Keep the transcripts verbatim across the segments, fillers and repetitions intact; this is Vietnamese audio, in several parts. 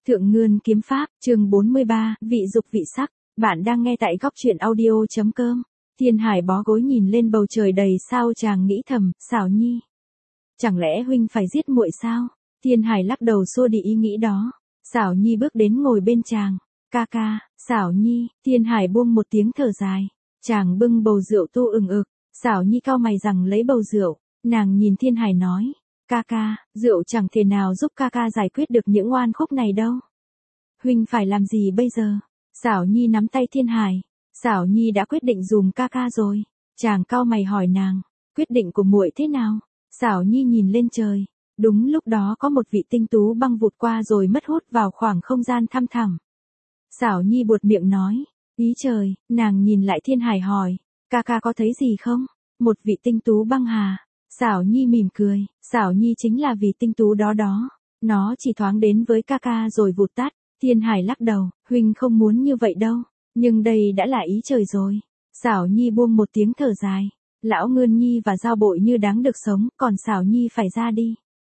Thượng Ngươn Kiếm Pháp, chương bốn mươi ba, vị dục vị sắc. Bạn đang nghe tại góc truyện audio.com. Thiên Hải bó gối nhìn lên bầu trời đầy sao, chàng nghĩ thầm, Sảo Nhi. Chẳng lẽ huynh phải giết muội sao? Thiên Hải lắc đầu xua đi ý nghĩ đó. Sảo Nhi bước đến ngồi bên chàng. Ca ca, Sảo Nhi. Thiên Hải buông một tiếng thở dài. Chàng bưng bầu rượu tu ừng ực. Sảo Nhi cau mày rằng lấy bầu rượu. Nàng nhìn Thiên Hải nói. Ca ca, rượu chẳng thể nào giúp ca ca giải quyết được những oan khúc này đâu. Huynh phải làm gì bây giờ? Sảo Nhi nắm tay Thiên Hải. Sảo Nhi đã quyết định dùm ca ca rồi. Chàng cau mày hỏi nàng, quyết định của muội thế nào? Sảo Nhi nhìn lên trời. Đúng lúc đó có một vị tinh tú băng vụt qua rồi mất hút vào khoảng không gian thăm thẳm. Sảo Nhi buột miệng nói, ý trời. Nàng nhìn lại Thiên Hải hỏi, ca ca có thấy gì không? Một vị tinh tú băng hà. Sảo Nhi mỉm cười. Sảo Nhi chính là vì tinh tú đó đó. Nó chỉ thoáng đến với ca ca rồi vụt tắt. Thiên Hải lắc đầu, huynh không muốn như vậy đâu. Nhưng đây đã là ý trời rồi. Sảo Nhi buông một tiếng thở dài. Lão Ngươn Nhi và Giao Bội Như đáng được sống, còn Sảo Nhi phải ra đi.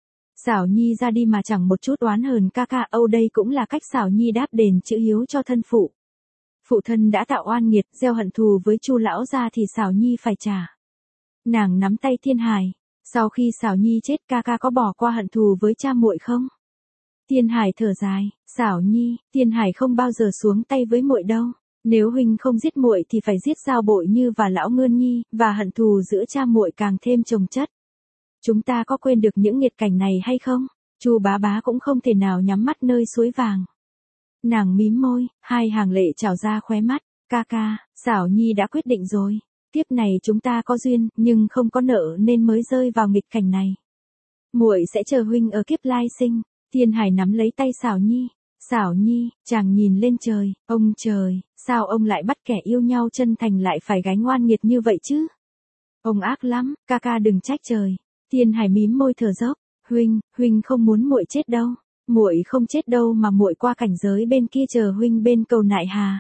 Sảo Nhi ra đi mà chẳng một chút oán hờn ca ca. Âu đây cũng là cách Sảo Nhi đáp đền chữ hiếu cho thân phụ. Phụ thân đã tạo oan nghiệt, gieo hận thù với Chu lão gia thì Sảo Nhi phải trả. Nàng nắm tay Thiên Hải. Sau khi Sảo Nhi chết, ca ca có bỏ qua hận thù với cha muội không? Thiên Hải thở dài, Sảo Nhi, Thiên Hải không bao giờ xuống tay với muội đâu. Nếu huynh không giết muội thì phải giết Giao Bội Như và lão Ngươn Nhi, và hận thù giữa cha muội càng thêm chồng chất. Chúng ta có quên được những nghiệt cảnh này hay không? Chu bá bá cũng không thể nào nhắm mắt nơi suối vàng. Nàng mím môi, hai hàng lệ trào ra khóe mắt. Ca ca, Sảo Nhi đã quyết định rồi. Tiếp này chúng ta có duyên, nhưng không có nợ nên mới rơi vào nghịch cảnh này. Muội sẽ chờ huynh ở kiếp lai sinh. Thiên Hải nắm lấy tay Sảo Nhi. Sảo Nhi, chàng nhìn lên trời. Ông trời, sao ông lại bắt kẻ yêu nhau chân thành lại phải gánh oan nghiệt như vậy chứ? Ông ác lắm, ca ca đừng trách trời. Thiên Hải mím môi thở dốc. Huynh, huynh không muốn muội chết đâu. Muội không chết đâu mà muội qua cảnh giới bên kia chờ huynh bên cầu Nại Hà.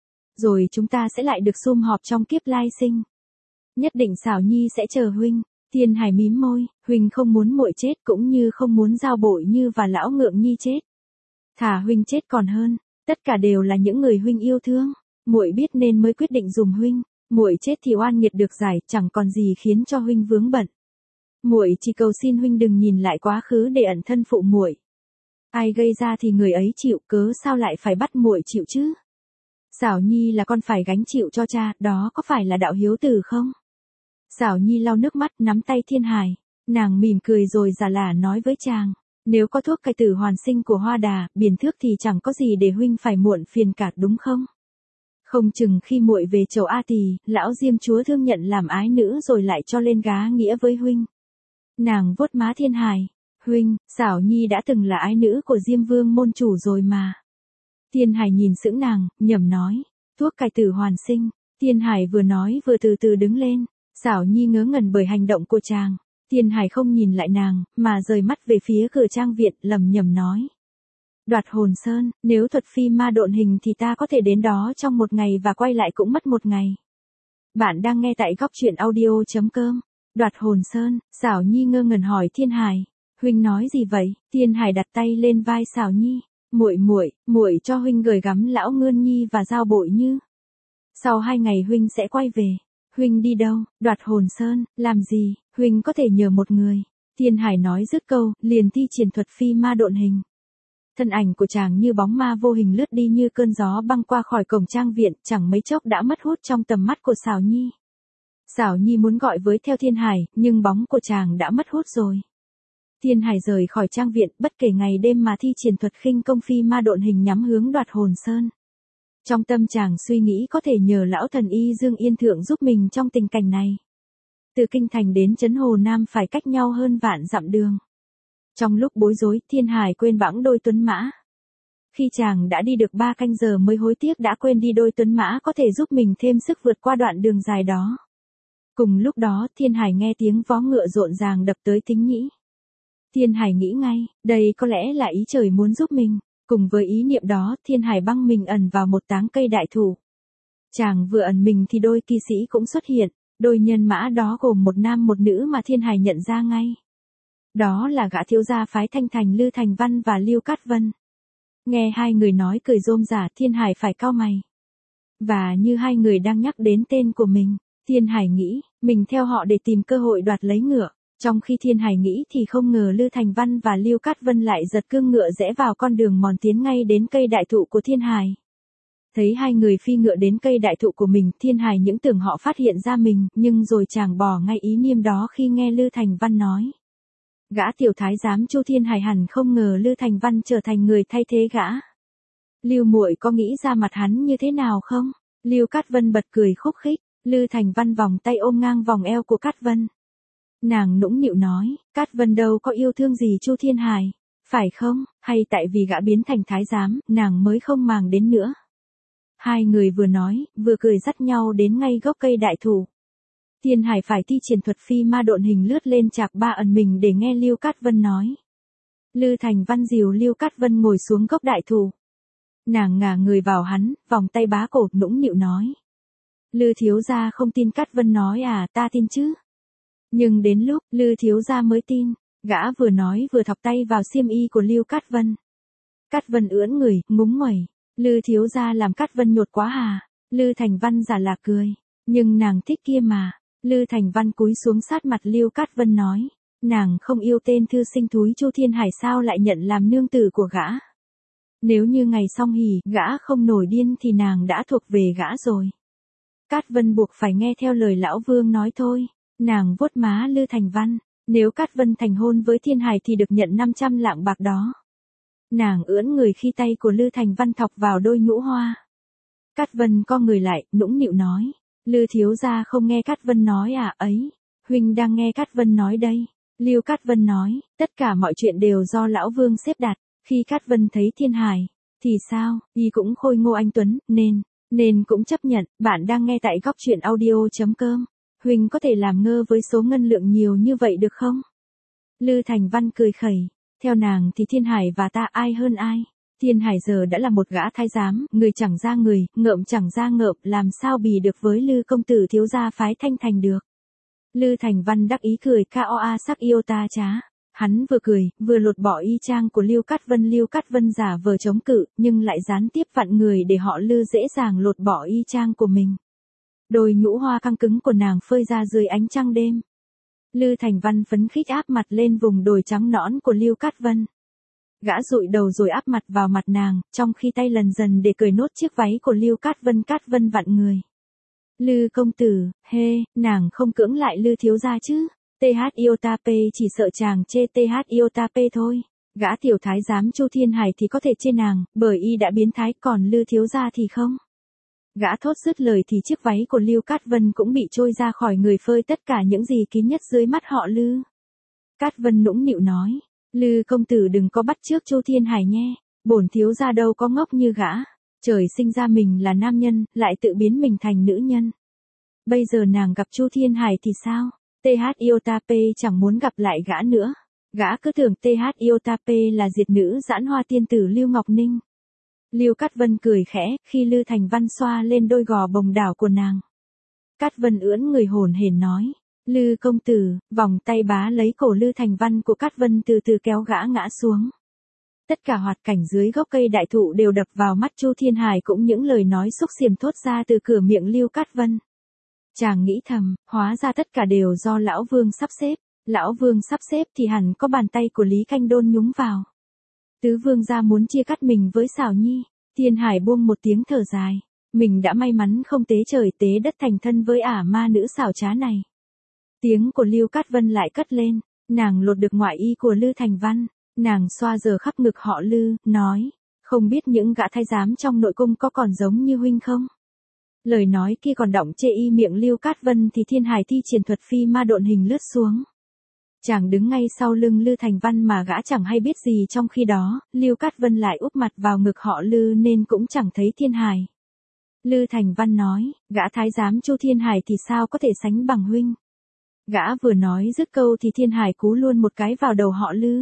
Rồi chúng ta sẽ lại được sum họp trong kiếp lai sinh. Nhất định Sảo Nhi sẽ chờ huynh. Thiên Hải mím môi, huynh không muốn muội chết cũng như không muốn Giao Bội Như và lão Ngượng Nhi chết. Thà huynh chết còn hơn, tất cả đều là những người huynh yêu thương. Muội biết nên mới quyết định dùm huynh. Muội chết thì oan nghiệt được giải, chẳng còn gì khiến cho huynh vướng bận. Muội chỉ cầu xin huynh đừng nhìn lại quá khứ để ẩn thân phụ muội. Ai gây ra thì người ấy chịu, cớ sao lại phải bắt muội chịu chứ? Sảo Nhi là con phải gánh chịu cho cha, đó có phải là đạo hiếu tử không? Sảo Nhi lau nước mắt nắm tay Thiên Hải. Nàng mỉm cười rồi giả lả nói với chàng. Nếu có thuốc cải tử hoàn sinh của Hoa Đà, Biển Thước thì chẳng có gì để huynh phải muộn phiền cả đúng không? Không chừng khi muội về chầu A Tỳ, lão Diêm chúa thương nhận làm ái nữ rồi lại cho lên gá nghĩa với huynh. Nàng vuốt má Thiên Hải. Huynh, Sảo Nhi đã từng là ái nữ của Diêm Vương môn chủ rồi mà. Thiên Hải nhìn sững nàng, nhẩm nói. Thuốc cải tử hoàn sinh. Thiên Hải vừa nói vừa từ từ đứng lên. Sảo Nhi ngớ ngẩn bởi hành động của chàng. Thiên Hải không nhìn lại nàng, mà rời mắt về phía cửa trang viện, lẩm nhẩm nói. Đoạt hồn sơn, nếu thuật phi ma độn hình thì ta có thể đến đó trong một ngày và quay lại cũng mất một ngày. Bạn đang nghe tại góc truyện audio.com. Đoạt hồn sơn, Sảo Nhi ngơ ngẩn hỏi Thiên Hải. Huynh nói gì vậy? Thiên Hải đặt tay lên vai Sảo Nhi. Muội muội, muội cho huynh gửi gắm lão Ngươn Nhi và Giao Bội Như. Sau hai ngày huynh sẽ quay về. Huynh đi đâu? Đoạt hồn sơn, làm gì? Huynh có thể nhờ một người. Thiên Hải nói dứt câu, liền thi triển thuật phi ma độn hình. Thân ảnh của chàng như bóng ma vô hình lướt đi như cơn gió băng qua khỏi cổng trang viện, chẳng mấy chốc đã mất hút trong tầm mắt của Sảo Nhi. Sảo Nhi muốn gọi với theo Thiên Hải, nhưng bóng của chàng đã mất hút rồi. Thiên Hải rời khỏi trang viện, bất kể ngày đêm mà thi triển thuật khinh công phi ma độn hình nhắm hướng Đoạt hồn sơn. Trong tâm chàng suy nghĩ có thể nhờ lão thần y Dương Yên Thượng giúp mình trong tình cảnh này. Từ Kinh Thành đến trấn Hồ Nam phải cách nhau hơn vạn dặm đường. Trong lúc bối rối, Thiên Hải quên bẵng đôi tuấn mã. Khi chàng đã đi được ba canh giờ mới hối tiếc đã quên đi đôi tuấn mã có thể giúp mình thêm sức vượt qua đoạn đường dài đó. Cùng lúc đó, Thiên Hải nghe tiếng vó ngựa rộn ràng đập tới thính nhĩ. Thiên Hải nghĩ ngay, đây có lẽ là ý trời muốn giúp mình. Cùng với ý niệm đó, Thiên Hải băng mình ẩn vào một táng cây đại thụ. Chàng vừa ẩn mình thì đôi kỳ sĩ cũng xuất hiện. Đôi nhân mã đó gồm một nam một nữ mà Thiên Hải nhận ra ngay. Đó là gã thiếu gia phái Thanh Thành Lư Thành Văn và Lưu Cát Vân. Nghe hai người nói cười rôm rả, Thiên Hải phải cau mày. Và như hai người đang nhắc đến tên của mình, Thiên Hải nghĩ, mình theo họ để tìm cơ hội đoạt lấy ngựa. Trong khi Thiên Hải nghĩ thì không ngờ Lư Thành Văn và Lưu Cát Vân lại giật cương ngựa rẽ vào con đường mòn tiến ngay đến cây đại thụ của Thiên Hải. Thấy hai người phi ngựa đến cây đại thụ của mình, Thiên Hải những tưởng họ phát hiện ra mình, nhưng rồi chàng bỏ ngay ý niệm đó khi nghe Lư Thành Văn nói. Gã tiểu thái giám Chu Thiên Hải hẳn không ngờ Lư Thành Văn trở thành người thay thế gã. Lưu muội có nghĩ ra mặt hắn như thế nào không? Lưu Cát Vân bật cười khúc khích, Lư Thành Văn vòng tay ôm ngang vòng eo của Cát Vân. Nàng nũng nịu nói, Cát Vân đâu có yêu thương gì Chu Thiên Hải, phải không, hay tại vì gã biến thành thái giám, nàng mới không màng đến nữa. Hai người vừa nói, vừa cười dắt nhau đến ngay gốc cây đại thụ. Thiên Hải phải thi triển thuật phi ma độn hình lướt lên chạc ba ẩn mình để nghe Lưu Cát Vân nói. Lư Thành Văn dìu Lưu Cát Vân ngồi xuống gốc đại thụ. Nàng ngả người vào hắn, vòng tay bá cổ nũng nịu nói. Lư thiếu gia không tin Cát Vân nói à, ta tin chứ. Nhưng đến lúc Lư thiếu gia mới tin, gã vừa nói vừa thọc tay vào xiêm y của Lưu Cát Vân. Cát Vân ưỡn người, ngúng nguẩy. Lư thiếu gia làm Cát Vân nhột quá hà. Lư Thành Văn giả là cười. Nhưng nàng thích kia mà. Lư Thành Văn cúi xuống sát mặt Lưu Cát Vân nói. Nàng không yêu tên thư sinh thúi Chu Thiên Hải sao lại nhận làm nương tử của gã. Nếu như ngày song hỉ, gã không nổi điên thì nàng đã thuộc về gã rồi. Cát Vân buộc phải nghe theo lời lão vương nói thôi. Nàng vuốt má Lư Thành Văn. Nếu Cát Vân thành hôn với Thiên Hải thì được nhận năm trăm lạng bạc đó. Nàng ưỡn người khi tay của Lư Thành Văn thọc vào đôi nhũ hoa. Cát Vân co người lại, nũng nịu nói. Lư thiếu gia không nghe Cát Vân nói à ấy. Huynh đang nghe Cát Vân nói đây. Lưu Cát Vân nói, tất cả mọi chuyện đều do lão vương xếp đặt. Khi Cát Vân thấy Thiên Hải, thì sao, y cũng khôi ngô anh tuấn, nên, nên cũng chấp nhận. Bạn đang nghe tại góc truyện audio chấm com. Huynh có thể làm ngơ với số ngân lượng nhiều như vậy được không? Lư Thành Văn cười khẩy. Theo nàng thì Thiên Hải và ta ai hơn ai? Thiên Hải giờ đã là một gã thái giám, người chẳng ra người, ngợm chẳng ra ngợm, làm sao bì được với Lư công tử thiếu gia phái Thanh Thành được. Lư Thành Văn đắc ý cười koa sắc yêu ta trá. Hắn vừa cười, vừa lột bỏ y trang của Lưu Cát Vân. Lưu Cát Vân giả vờ chống cự, nhưng lại gián tiếp vặn người để họ Lư dễ dàng lột bỏ y trang của mình. Đôi nhũ hoa căng cứng của nàng phơi ra dưới ánh trăng đêm. Lư Thành Văn phấn khích áp mặt lên vùng đồi trắng nõn của Lưu Cát Vân. Gã dụi đầu rồi áp mặt vào mặt nàng, trong khi tay lần dần để cởi nốt chiếc váy của Lưu Cát Vân. Cát Vân vặn người. Lư công tử, hê, nàng không cưỡng lại Lư thiếu gia chứ. tê hát Iotapê chỉ sợ chàng chê tê hát Iotapê thôi. Gã tiểu thái giám Chu Thiên Hải thì có thể chê nàng, bởi y đã biến thái, còn Lư thiếu gia thì không. Gã thốt dứt lời thì chiếc váy của Lưu Cát Vân cũng bị trôi ra khỏi người, phơi tất cả những gì kín nhất dưới mắt họ Lư. Cát Vân nũng nịu nói, Lư công tử đừng có bắt chước Chu Thiên Hải nhé, bổn thiếu gia đâu có ngốc như gã. Trời sinh ra mình là nam nhân, lại tự biến mình thành nữ nhân. Bây giờ nàng gặp Chu Thiên Hải thì sao? tê hát Iotapê chẳng muốn gặp lại gã nữa. Gã cứ tưởng tê hát Iotapê là diệt nữ giãn hoa tiên tử Lưu Ngọc Ninh. Lưu Cát Vân cười khẽ, khi Lư Thành Văn xoa lên đôi gò bồng đảo của nàng. Cát Vân ưỡn người hồn hển nói, Lư công tử, vòng tay bá lấy cổ Lư Thành Văn của Cát Vân từ từ kéo gã ngã xuống. Tất cả hoạt cảnh dưới gốc cây đại thụ đều đập vào mắt Chu Thiên Hải, cũng những lời nói xúc xiềm thốt ra từ cửa miệng Lưu Cát Vân. Chàng nghĩ thầm, hóa ra tất cả đều do lão vương sắp xếp. Lão vương sắp xếp thì hẳn có bàn tay của Lý Canh Đôn nhúng vào. Tứ vương gia muốn chia cắt mình với Sảo Nhi. Thiên Hải buông một tiếng thở dài. Mình đã may mắn không tế trời tế đất thành thân với ả ma nữ xảo trá này. Tiếng của Lưu Cát Vân lại cất lên. Nàng lột được ngoại y của Lư Thành Văn. Nàng xoa giờ khắp ngực họ Lư, nói. Không biết những gã thái giám trong nội cung có còn giống như huynh không? Lời nói kia còn đọng chê y miệng Lưu Cát Vân thì Thiên Hải thi triển thuật phi ma độn hình lướt xuống. Chàng đứng ngay sau lưng Lư Thành Văn mà gã chẳng hay biết gì, trong khi đó, Lưu Cát Vân lại úp mặt vào ngực họ Lư nên cũng chẳng thấy Thiên Hải. Lư Thành Văn nói, gã thái giám Chu Thiên Hải thì sao có thể sánh bằng huynh. Gã vừa nói dứt câu thì Thiên Hải cú luôn một cái vào đầu họ Lư.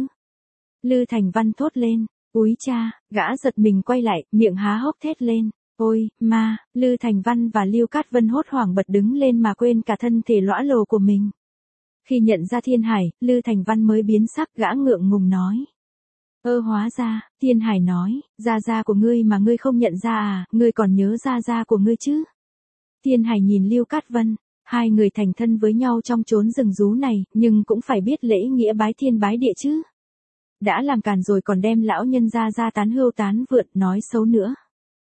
Lư Thành Văn thốt lên, úi cha, gã giật mình quay lại, miệng há hốc thét lên. Ôi, ma, Lư Thành Văn và Lưu Cát Vân hốt hoảng bật đứng lên mà quên cả thân thể lõa lồ của mình. Khi nhận ra Thiên Hải, Lư Thành Văn mới biến sắc, gã ngượng ngùng nói. Ơ hóa ra, Thiên Hải nói, gia gia của ngươi mà ngươi không nhận ra à, ngươi còn nhớ gia gia của ngươi chứ? Thiên Hải nhìn Lưu Cát Vân, hai người thành thân với nhau trong chốn rừng rú này, nhưng cũng phải biết lễ nghĩa bái thiên bái địa chứ. Đã làm càn rồi còn đem lão nhân gia ra tán hưu tán vượn nói xấu nữa.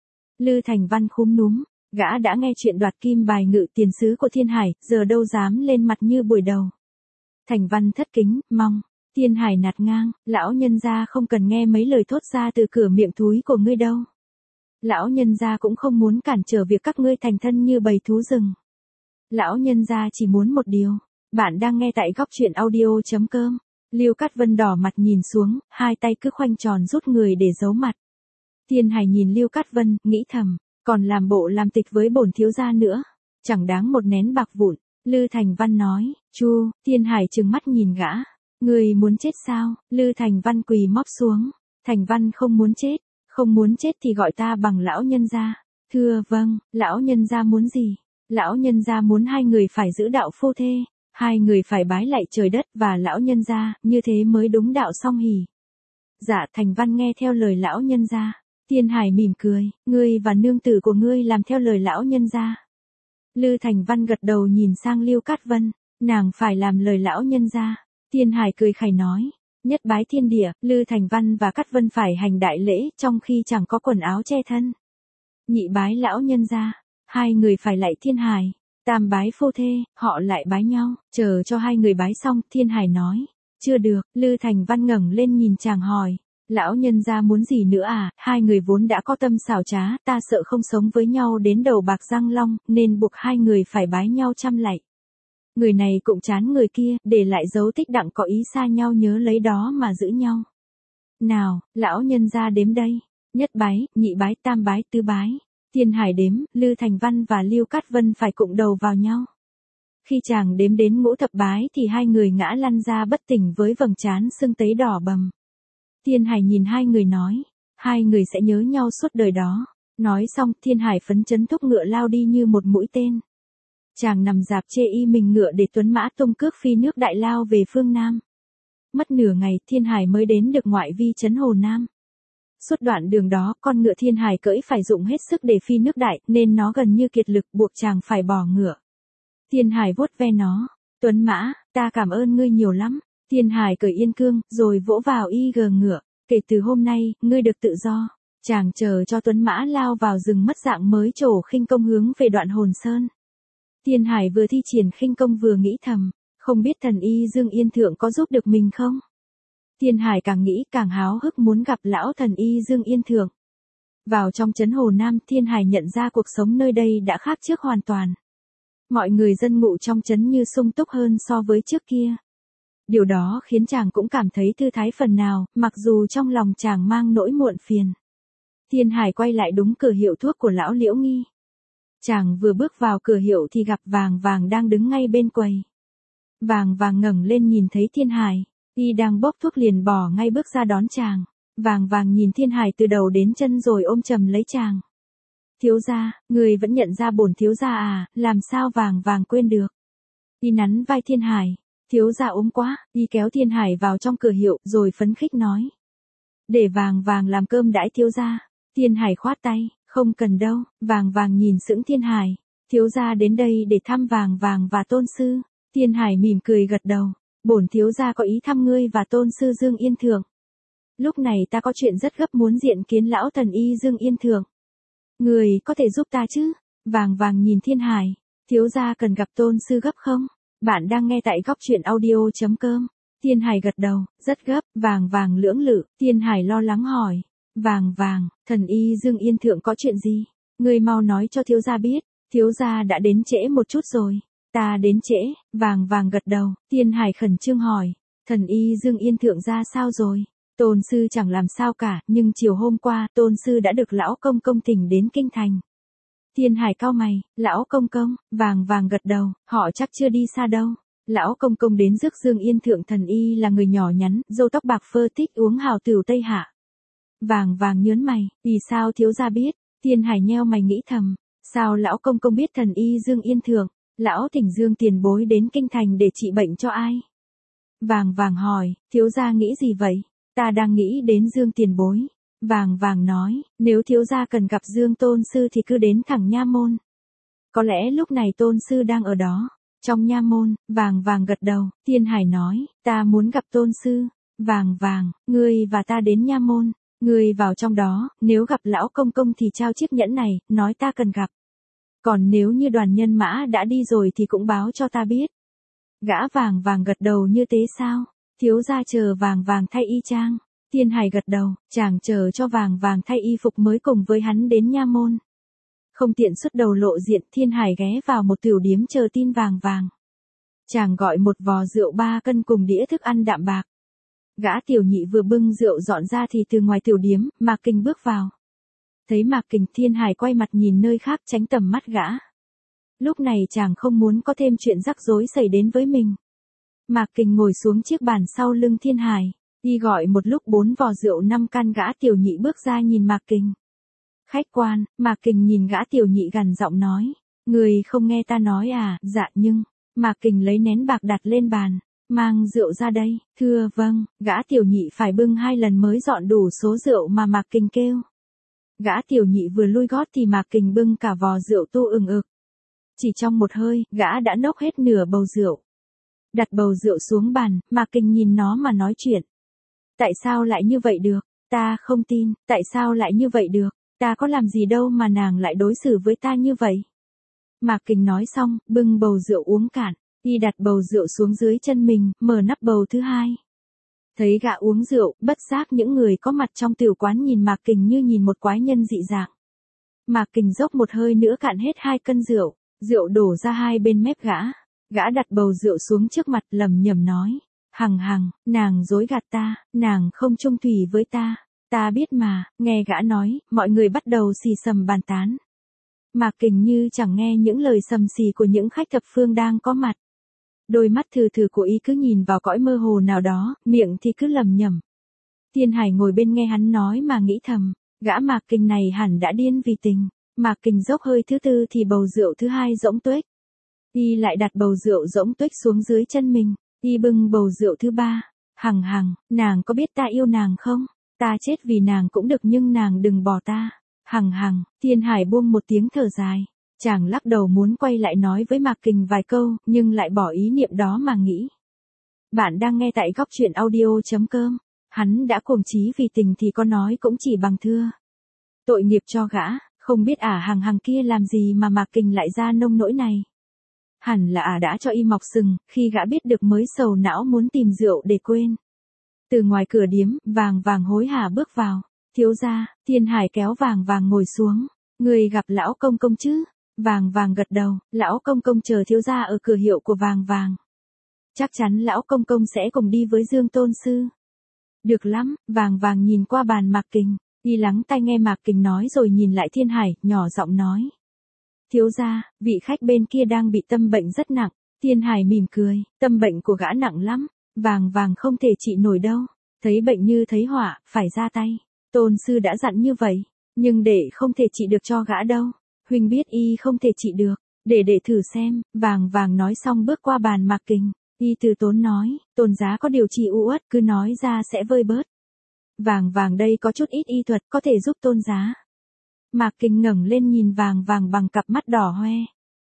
Lư Thành Văn khúm núm, gã đã nghe chuyện đoạt kim bài ngự tiền sứ của Thiên Hải, giờ đâu dám lên mặt như buổi đầu. Thành Văn thất kính, mong. Thiên Hải nạt ngang, lão nhân gia không cần nghe mấy lời thốt ra từ cửa miệng thúi của ngươi đâu. Lão nhân gia cũng không muốn cản trở việc các ngươi thành thân như bầy thú rừng. Lão nhân gia chỉ muốn một điều. Bạn đang nghe tại góc truyện audio.com. Lưu Cát Vân đỏ mặt nhìn xuống, hai tay cứ khoanh tròn rút người để giấu mặt. Thiên Hải nhìn Lưu Cát Vân, nghĩ thầm, còn làm bộ làm tịch với bổn thiếu gia nữa, chẳng đáng một nén bạc vụn. Lư Thành Văn nói, Chu, Thiên Hải trừng mắt nhìn gã. Người muốn chết sao? Lư Thành Văn quỳ móc xuống. Thành Văn không muốn chết, không muốn chết thì gọi ta bằng lão nhân gia. Thưa vâng, lão nhân gia muốn gì? Lão nhân gia muốn hai người phải giữ đạo phu thê, hai người phải bái lạy trời đất và lão nhân gia, như thế mới đúng đạo song hỷ. Dạ, Thành Văn nghe theo lời lão nhân gia. Thiên Hải mỉm cười, ngươi và nương tử của ngươi làm theo lời lão nhân gia. Lư Thành Văn gật đầu nhìn sang Lưu Cát Vân, nàng phải làm lời lão nhân gia. Thiên Hải cười khẩy nói, nhất bái thiên địa, Lư Thành Văn và Cát Vân phải hành đại lễ trong khi chẳng có quần áo che thân. Nhị bái lão nhân gia, hai người phải lạy Thiên Hải. Tam bái phu thê, họ lại bái nhau, chờ cho hai người bái xong, Thiên Hải nói, chưa được. Lư Thành Văn ngẩng lên nhìn chàng hỏi, lão nhân gia muốn gì nữa à? Hai người vốn đã có tâm xảo trá, ta sợ không sống với nhau đến đầu bạc răng long, nên buộc hai người phải bái nhau trăm lạy. Người này cũng chán người kia, để lại dấu tích đặng có ý xa nhau nhớ lấy đó mà giữ nhau. Nào, lão nhân gia đếm đây. Nhất bái, nhị bái, tam bái, tứ bái. Thiên Hải đếm, Lư Thành Văn và Lưu Cát Vân phải cụng đầu vào nhau. Khi chàng đếm đến ngũ thập bái thì hai người ngã lăn ra bất tỉnh với vầng trán sưng tấy đỏ bầm. Thiên Hải nhìn hai người nói, hai người sẽ nhớ nhau suốt đời đó. Nói xong, Thiên Hải phấn chấn thúc ngựa lao đi như một mũi tên. Chàng nằm dạp chê y mình ngựa để tuấn mã tung cước phi nước đại lao về phương Nam. Mất nửa ngày, Thiên Hải mới đến được ngoại vi trấn Hồ Nam. Suốt đoạn đường đó, con ngựa Thiên Hải cưỡi phải dụng hết sức để phi nước đại, nên nó gần như kiệt lực buộc chàng phải bỏ ngựa. Thiên Hải vuốt ve nó, tuấn mã, ta cảm ơn ngươi nhiều lắm. Thiên Hải cởi yên cương, rồi vỗ vào y gờ ngựa, kể từ hôm nay, ngươi được tự do. Chàng chờ cho tuấn mã lao vào rừng mất dạng mới trổ khinh công hướng về đoạn Hồn Sơn. Thiên Hải vừa thi triển khinh công vừa nghĩ thầm, không biết thần y Dương Yên Thượng có giúp được mình không? Thiên Hải càng nghĩ càng háo hức muốn gặp lão thần y Dương Yên Thượng. Vào trong trấn Hồ Nam, Thiên Hải nhận ra cuộc sống nơi đây đã khác trước hoàn toàn. Mọi người dân ngụ trong trấn như sung túc hơn so với trước kia. Điều đó khiến chàng cũng cảm thấy thư thái phần nào, mặc dù trong lòng chàng mang nỗi muộn phiền. Thiên Hải quay lại đúng cửa hiệu thuốc của lão Liễu Nghi. Chàng vừa bước vào cửa hiệu thì gặp Vàng Vàng đang đứng ngay bên quầy. Vàng Vàng ngẩng lên nhìn thấy Thiên Hải, y đang bốc thuốc liền bỏ ngay bước ra đón chàng. Vàng Vàng nhìn Thiên Hải từ đầu đến chân rồi ôm chầm lấy chàng. Thiếu gia, người vẫn nhận ra bổn thiếu gia à, làm sao Vàng Vàng quên được. Y nắn vai Thiên Hải, thiếu gia ốm quá, y kéo Thiên Hải vào trong cửa hiệu rồi phấn khích nói. Để Vàng Vàng làm cơm đãi thiếu gia. Thiên Hải khoát tay, không cần đâu. Vàng Vàng nhìn sững Thiên Hải, thiếu gia đến đây để thăm Vàng Vàng và tôn sư. Thiên Hải mỉm cười gật đầu, bổn thiếu gia có ý thăm ngươi và tôn sư Dương Yên Thượng. Lúc này ta có chuyện rất gấp muốn diện kiến lão thần y Dương Yên Thượng. Người có thể giúp ta chứ? Vàng Vàng nhìn Thiên Hải, thiếu gia cần gặp tôn sư gấp không? Bạn đang nghe tại góc truyện audio.com. Thiên Hải gật đầu, rất gấp. Vàng Vàng lưỡng lự, Thiên Hải lo lắng hỏi. Vàng Vàng, thần y Dương Yên Thượng có chuyện gì? Ngươi mau nói cho thiếu gia biết, thiếu gia đã đến trễ một chút rồi. Ta đến trễ. Vàng Vàng gật đầu, Thiên Hải khẩn trương hỏi, thần y Dương Yên Thượng ra sao rồi? Tôn sư chẳng làm sao cả, nhưng chiều hôm qua, tôn sư đã được lão công công thỉnh đến kinh thành. Thiên Hải cau mày, lão công công. Vàng Vàng gật đầu, họ chắc chưa đi xa đâu. Lão công công đến rước Dương Yên Thượng thần y là người nhỏ nhắn, râu tóc bạc phơ thích uống hào tửu Tây Hạ. Vàng Vàng nhớn mày, vì sao thiếu gia biết? Thiên Hải nheo mày nghĩ thầm, sao lão công công biết thần y Dương Yên Thượng? Lão thỉnh Dương tiền bối đến kinh thành để trị bệnh cho ai? Vàng Vàng hỏi, thiếu gia nghĩ gì vậy? Ta đang nghĩ đến Dương tiền bối. Vàng vàng nói, nếu thiếu gia cần gặp Dương tôn sư thì cứ đến thẳng nha môn. Có lẽ lúc này tôn sư đang ở đó. Trong nha môn, vàng vàng gật đầu, Thiên Hải nói, ta muốn gặp tôn sư. Vàng vàng, ngươi và ta đến nha môn. Ngươi vào trong đó, nếu gặp lão công công thì trao chiếc nhẫn này, nói ta cần gặp. Còn nếu như đoàn nhân mã đã đi rồi thì cũng báo cho ta biết. Gã vàng vàng gật đầu như thế sao? Thiếu gia chờ vàng vàng thay y trang. Thiên Hải gật đầu, chàng chờ cho vàng vàng thay y phục mới cùng với hắn đến nha môn. Không tiện xuất đầu lộ diện, Thiên Hải ghé vào một tiểu điếm chờ tin vàng vàng. Chàng gọi một vò rượu ba cân cùng đĩa thức ăn đạm bạc. Gã tiểu nhị vừa bưng rượu dọn ra thì từ ngoài tiểu điếm, Mạc Kình bước vào. Thấy Mạc Kình, Thiên Hải quay mặt nhìn nơi khác tránh tầm mắt gã. Lúc này chàng không muốn có thêm chuyện rắc rối xảy đến với mình. Mạc Kình ngồi xuống chiếc bàn sau lưng Thiên Hải, đi gọi một lúc bốn vò rượu năm can. Gã tiểu nhị bước ra nhìn Mạc Kình. Khách quan, Mạc Kình nhìn gã tiểu nhị gằn giọng nói, người không nghe ta nói à? Dạ nhưng, Mạc Kình lấy nén bạc đặt lên bàn, mang rượu ra đây. Thưa vâng. Gã tiểu nhị phải bưng hai lần mới dọn đủ số rượu mà Mạc Kình kêu. Gã tiểu nhị vừa lui gót thì Mạc Kình bưng cả vò rượu tu ừng ực. Chỉ trong một hơi, gã đã nốc hết nửa bầu rượu. Đặt bầu rượu xuống bàn, Mạc Kình nhìn nó mà nói chuyện. Tại sao lại như vậy được? Ta không tin. Tại sao lại như vậy được? Ta có làm gì đâu mà nàng lại đối xử với ta như vậy? Mạc Kình nói xong, bưng bầu rượu uống cạn. Y đặt bầu rượu xuống dưới chân mình, mở nắp bầu thứ hai. Thấy gã uống rượu, bất giác những người có mặt trong tiểu quán nhìn Mạc Kình như nhìn một quái nhân dị dạng. Mạc Kình dốc một hơi nữa cạn hết hai cân rượu, rượu đổ ra hai bên mép gã. Gã đặt bầu rượu xuống trước mặt lẩm nhẩm nói, hằng hằng, nàng dối gạt ta, nàng không chung thủy với ta. Ta biết mà. Nghe gã nói, mọi người bắt đầu xì xầm bàn tán. Mạc Kình như chẳng nghe những lời sầm xì của những khách thập phương đang có mặt. Đôi mắt thừ thừ của y cứ nhìn vào cõi mơ hồ nào đó, miệng thì cứ lẩm nhẩm. Thiên Hải ngồi bên nghe hắn nói mà nghĩ thầm, gã Mạc Kình này hẳn đã điên vì tình. Mạc Kình dốc hơi thứ tư thì bầu rượu thứ hai rỗng tuếch. Y lại đặt bầu rượu rỗng tuếch xuống dưới chân mình. Y bưng bầu rượu thứ ba. Hằng hằng, nàng có biết ta yêu nàng không? Ta chết vì nàng cũng được nhưng nàng đừng bỏ ta. Hằng hằng. Thiên Hải buông một tiếng thở dài. Chàng lắc đầu muốn quay lại nói với Mạc Kình vài câu, nhưng lại bỏ ý niệm đó mà nghĩ. Bạn đang nghe tại góc truyện audio.com. Hắn đã cuồng chí vì tình thì có nói cũng chỉ bằng thưa. Tội nghiệp cho gã, không biết ả hằng hằng kia làm gì mà Mạc Kình lại ra nông nỗi này. Hẳn là ả đã cho y mọc sừng, khi gã biết được mới sầu não muốn tìm rượu để quên. Từ ngoài cửa điếm, vàng vàng hối hả bước vào. Thiếu gia. Thiên Hải kéo vàng vàng ngồi xuống. Người gặp lão công công chứ? Vàng vàng gật đầu, lão công công chờ thiếu gia ở cửa hiệu của vàng vàng. Chắc chắn lão công công sẽ cùng đi với Dương tôn sư. Được lắm. Vàng vàng nhìn qua bàn Mạc Kình, y lắng tai nghe Mạc Kình nói rồi nhìn lại Thiên Hải, nhỏ giọng nói. Thiếu gia, vị khách bên kia đang bị tâm bệnh rất nặng. Thiên Hải mỉm cười, tâm bệnh của gã nặng lắm. Vàng vàng không thể trị nổi đâu. Thấy bệnh như thấy họa, phải ra tay. Tôn sư đã dặn như vậy, nhưng để không thể trị được cho gã đâu. Huynh biết y không thể trị được, để để thử xem. Vàng vàng nói xong bước qua bàn Mạc Kình, y từ tốn nói, tôn giá có điều trị u uất, cứ nói ra sẽ vơi bớt. Vàng vàng đây có chút ít y thuật, có thể giúp tôn giá. Mạc Kình ngẩng lên nhìn vàng vàng bằng cặp mắt đỏ hoe.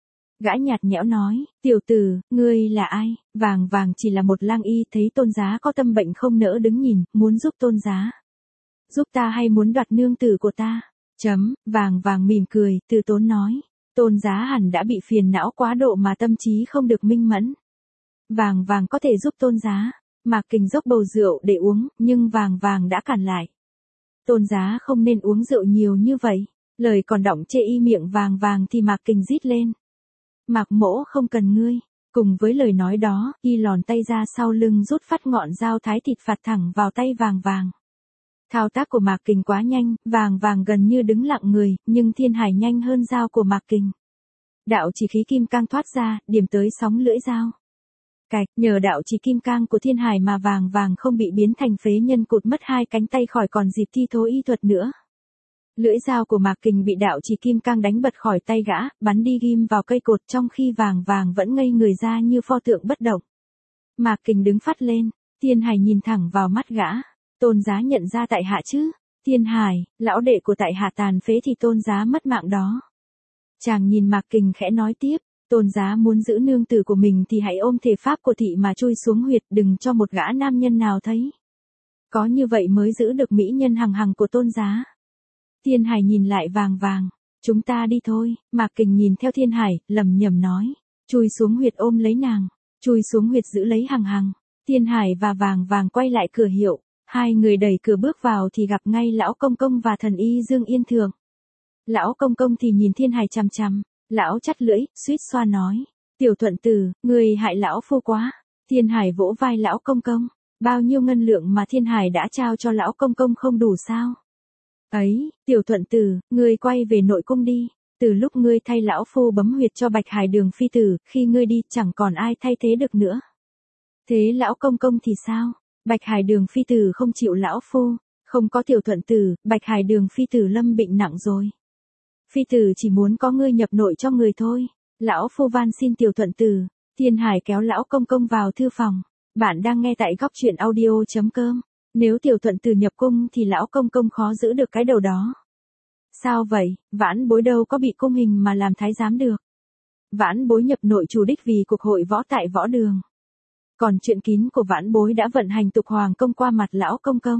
Gã nhạt nhẽo nói, tiểu tử, ngươi là ai? Vàng vàng chỉ là một lang y, thấy tôn giá có tâm bệnh không nỡ đứng nhìn, muốn giúp tôn giá. Giúp ta hay muốn đoạt nương tử của ta? Chấm. Vàng vàng mỉm cười, từ tốn nói, tôn giá hẳn đã bị phiền não quá độ mà tâm trí không được minh mẫn. Vàng vàng có thể giúp tôn giá. Mạc Kình dốc bầu rượu để uống, nhưng vàng vàng đã cản lại. Tôn giá không nên uống rượu nhiều như vậy. Lời còn đọng chê y miệng vàng vàng thì Mạc Kình rít lên. Mạc mỗ không cần ngươi. Cùng với lời nói đó, y lòn tay ra sau lưng rút phát ngọn dao thái thịt phạt thẳng vào tay vàng vàng. Thao tác của Mạc Kình quá nhanh, vàng vàng gần như đứng lặng người, nhưng Thiên Hải nhanh hơn dao của Mạc Kình. Đạo chỉ khí kim cang thoát ra, điểm tới sóng lưỡi dao. Cạch, nhờ đạo chỉ kim cang của Thiên Hải mà vàng vàng không bị biến thành phế nhân cụt mất hai cánh tay khỏi còn dịp thi thố y thuật nữa. Lưỡi dao của Mạc Kình bị đạo chỉ kim cang đánh bật khỏi tay gã, bắn đi ghim vào cây cột trong khi vàng vàng vẫn ngây người ra như pho tượng bất động. Mạc Kình đứng phắt lên, Thiên Hải nhìn thẳng vào mắt gã. Tôn giá nhận ra tại hạ chứ? Thiên Hải, lão đệ của tại hạ tàn phế thì tôn giá mất mạng đó. Chàng nhìn Mạc Kình khẽ nói tiếp, tôn giá muốn giữ nương tử của mình thì hãy ôm thể pháp của thị mà chui xuống huyệt, đừng cho một gã nam nhân nào thấy. Có như vậy mới giữ được mỹ nhân hằng hằng của tôn giá. Thiên Hải nhìn lại vàng vàng, chúng ta đi thôi. Mạc Kình nhìn theo Thiên Hải, lẩm nhẩm nói, chui xuống huyệt ôm lấy nàng, chui xuống huyệt giữ lấy hằng hằng. Thiên Hải và vàng vàng quay lại cửa hiệu, hai người đẩy cửa bước vào thì gặp ngay lão công công và thần y Dương Yên Thượng. Lão công công thì nhìn Thiên Hải chằm chằm, lão chắt lưỡi, suýt xoa nói, tiểu thuận tử, người hại lão phu quá. Thiên Hải vỗ vai lão công công, bao nhiêu ngân lượng mà Thiên Hải đã trao cho lão công công không đủ sao? Ấy, tiểu thuận tử, ngươi quay về nội cung đi, từ lúc ngươi thay lão phu bấm huyệt cho Bạch Hải Đường phi tử, khi ngươi đi chẳng còn ai thay thế được nữa. Thế lão công công thì sao? Bạch Hải Đường phi tử không chịu lão phu, không có tiểu thuận tử, Bạch Hải Đường phi tử lâm bệnh nặng rồi. Phi tử chỉ muốn có ngươi nhập nội cho người thôi. Lão phu van xin tiểu thuận tử. Thiên Hải kéo lão công công vào thư phòng. Bạn đang nghe tại góc truyện audio chấm com. Nếu tiểu thuận tử nhập cung thì lão công công khó giữ được cái đầu đó. Sao vậy, vãn bối đâu có bị cung hình mà làm thái giám được. Vãn bối nhập nội chủ đích vì cuộc hội võ tại võ đường. Còn chuyện kín của vãn bối đã vận hành tục hoàng công qua mặt lão công công.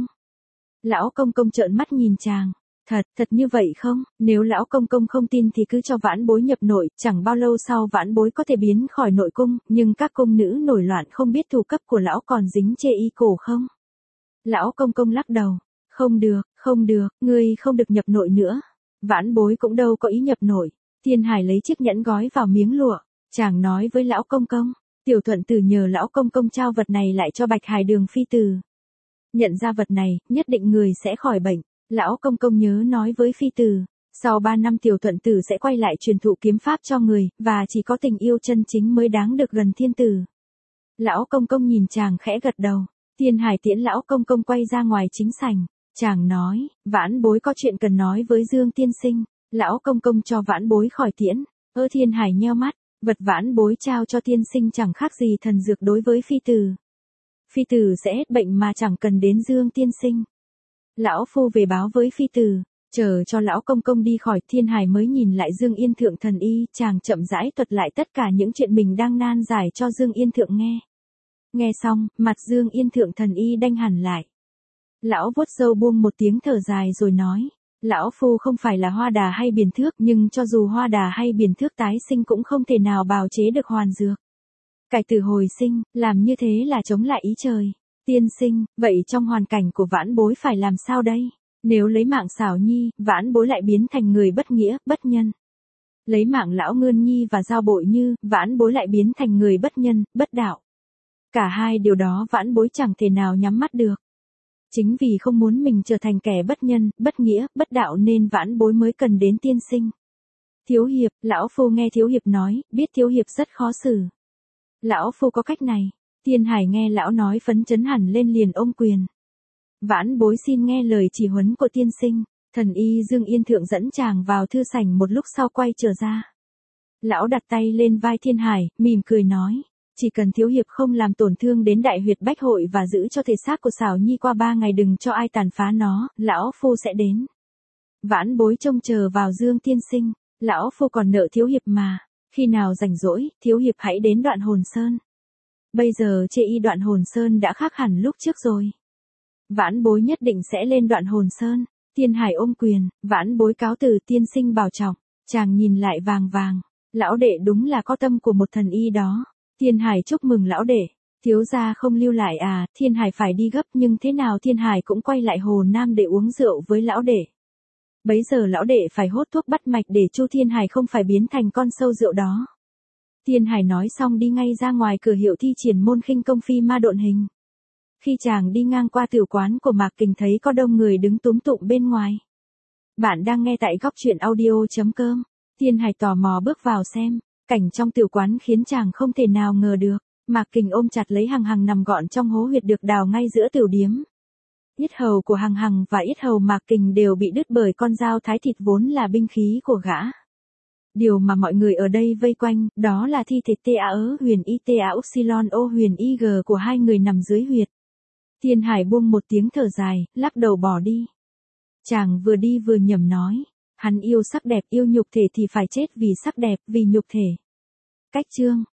Lão công công trợn mắt nhìn chàng. Thật, thật như vậy không? Nếu lão công công không tin thì cứ cho vãn bối nhập nội, chẳng bao lâu sau vãn bối có thể biến khỏi nội cung, nhưng các cung nữ nổi loạn không biết thủ cấp của lão còn dính chê y cổ không? Lão công công lắc đầu. Không được, không được, ngươi không được nhập nội nữa. Vãn bối cũng đâu có ý nhập nội. Thiên Hải lấy chiếc nhẫn gói vào miếng lụa. Chàng nói với lão công công. Tiểu thuận tử nhờ lão công công trao vật này lại cho Bạch Hải Đường phi tử. Nhận ra vật này, nhất định người sẽ khỏi bệnh. Lão công công nhớ nói với phi tử, sau ba năm tiểu thuận tử sẽ quay lại truyền thụ kiếm pháp cho người, và chỉ có tình yêu chân chính mới đáng được gần thiên tử. Lão công công nhìn chàng khẽ gật đầu. Thiên Hải tiễn lão công công quay ra ngoài chính sảnh. Chàng nói, vãn bối có chuyện cần nói với Dương tiên sinh. Lão công công cho vãn bối khỏi tiễn. Ơ Thiên Hải nheo mắt, vật vãn bối trao cho tiên sinh chẳng khác gì thần dược đối với phi tử. Phi tử sẽ hết bệnh mà chẳng cần đến Dương tiên sinh. Lão phu về báo với phi tử, chờ cho lão công công đi khỏi. Thiên Hải mới nhìn lại Dương Yên Thượng thần y, chàng chậm rãi thuật lại tất cả những chuyện mình đang nan giải cho Dương Yên Thượng nghe. Nghe xong, mặt Dương Yên Thượng thần y đanh hẳn lại. Lão vuốt râu buông một tiếng thở dài rồi nói, lão phu không phải là hoa đà hay biển thước, nhưng cho dù hoa đà hay biển thước tái sinh cũng không thể nào bào chế được hoàn dược. Cải tử hồi sinh, làm như thế là chống lại ý trời. Tiên sinh, vậy trong hoàn cảnh của vãn bối phải làm sao đây? Nếu lấy mạng xảo nhi, vãn bối lại biến thành người bất nghĩa, bất nhân. Lấy mạng lão ngươn nhi và giao bội như, vãn bối lại biến thành người bất nhân, bất đạo. Cả hai điều đó vãn bối chẳng thể nào nhắm mắt được. Chính vì không muốn mình trở thành kẻ bất nhân, bất nghĩa, bất đạo nên vãn bối mới cần đến tiên sinh. Thiếu hiệp, lão phu nghe thiếu hiệp nói, biết thiếu hiệp rất khó xử. Lão phu có cách này. Thiên Hải nghe lão nói phấn chấn hẳn lên liền ôm quyền. Vãn bối xin nghe lời chỉ huấn của tiên sinh. Thần y Dương Yên Thượng dẫn chàng vào thư sảnh một lúc sau quay trở ra. Lão đặt tay lên vai Thiên Hải, mỉm cười nói. Chỉ cần thiếu hiệp không làm tổn thương đến đại huyệt bách hội và giữ cho thể xác của xảo nhi qua ba ngày đừng cho ai tàn phá nó, lão phu sẽ đến. Vãn bối trông chờ vào Dương tiên sinh, lão phu còn nợ thiếu hiệp mà. Khi nào rảnh rỗi, thiếu hiệp hãy đến Đoạn Hồn Sơn. Bây giờ chê y Đoạn Hồn Sơn đã khác hẳn lúc trước rồi. Vãn bối nhất định sẽ lên Đoạn Hồn Sơn. Thiên Hải ôm quyền, vãn bối cáo từ tiên sinh bảo trọng. Chàng nhìn lại vàng vàng, lão đệ đúng là có tâm của một thần y đó. Thiên Hải chúc mừng lão đệ. Thiếu gia không lưu lại à? Thiên Hải phải đi gấp nhưng thế nào Thiên Hải cũng quay lại Hồ Nam để uống rượu với lão đệ. Bấy giờ lão đệ phải hốt thuốc bắt mạch để Chu Thiên Hải không phải biến thành con sâu rượu đó. Thiên Hải nói xong đi ngay ra ngoài cửa hiệu thi triển môn khinh công phi ma độn hình. Khi chàng đi ngang qua tiểu quán của Mạc Kình thấy có đông người đứng túm tụm bên ngoài. Bạn đang nghe tại góc truyện audio chấm com. Thiên Hải tò mò bước vào xem. Cảnh trong tiểu quán khiến chàng không thể nào ngờ được. Mạc Kình ôm chặt lấy Hằng Hằng nằm gọn trong hố huyệt được đào ngay giữa tiểu điếm. Yết hầu của Hằng Hằng và yết hầu Mạc Kình đều bị đứt bởi con dao thái thịt vốn là binh khí của gã. Điều mà mọi người ở đây vây quanh, đó là thi thể T A ớ huyền I T A Upsilon O huyền I G của hai người nằm dưới huyệt. Thiên Hải buông một tiếng thở dài, lắc đầu bỏ đi. Chàng vừa đi vừa nhẩm nói, hắn yêu sắc đẹp, yêu nhục thể thì phải chết vì sắc đẹp, vì nhục thể. Cách chương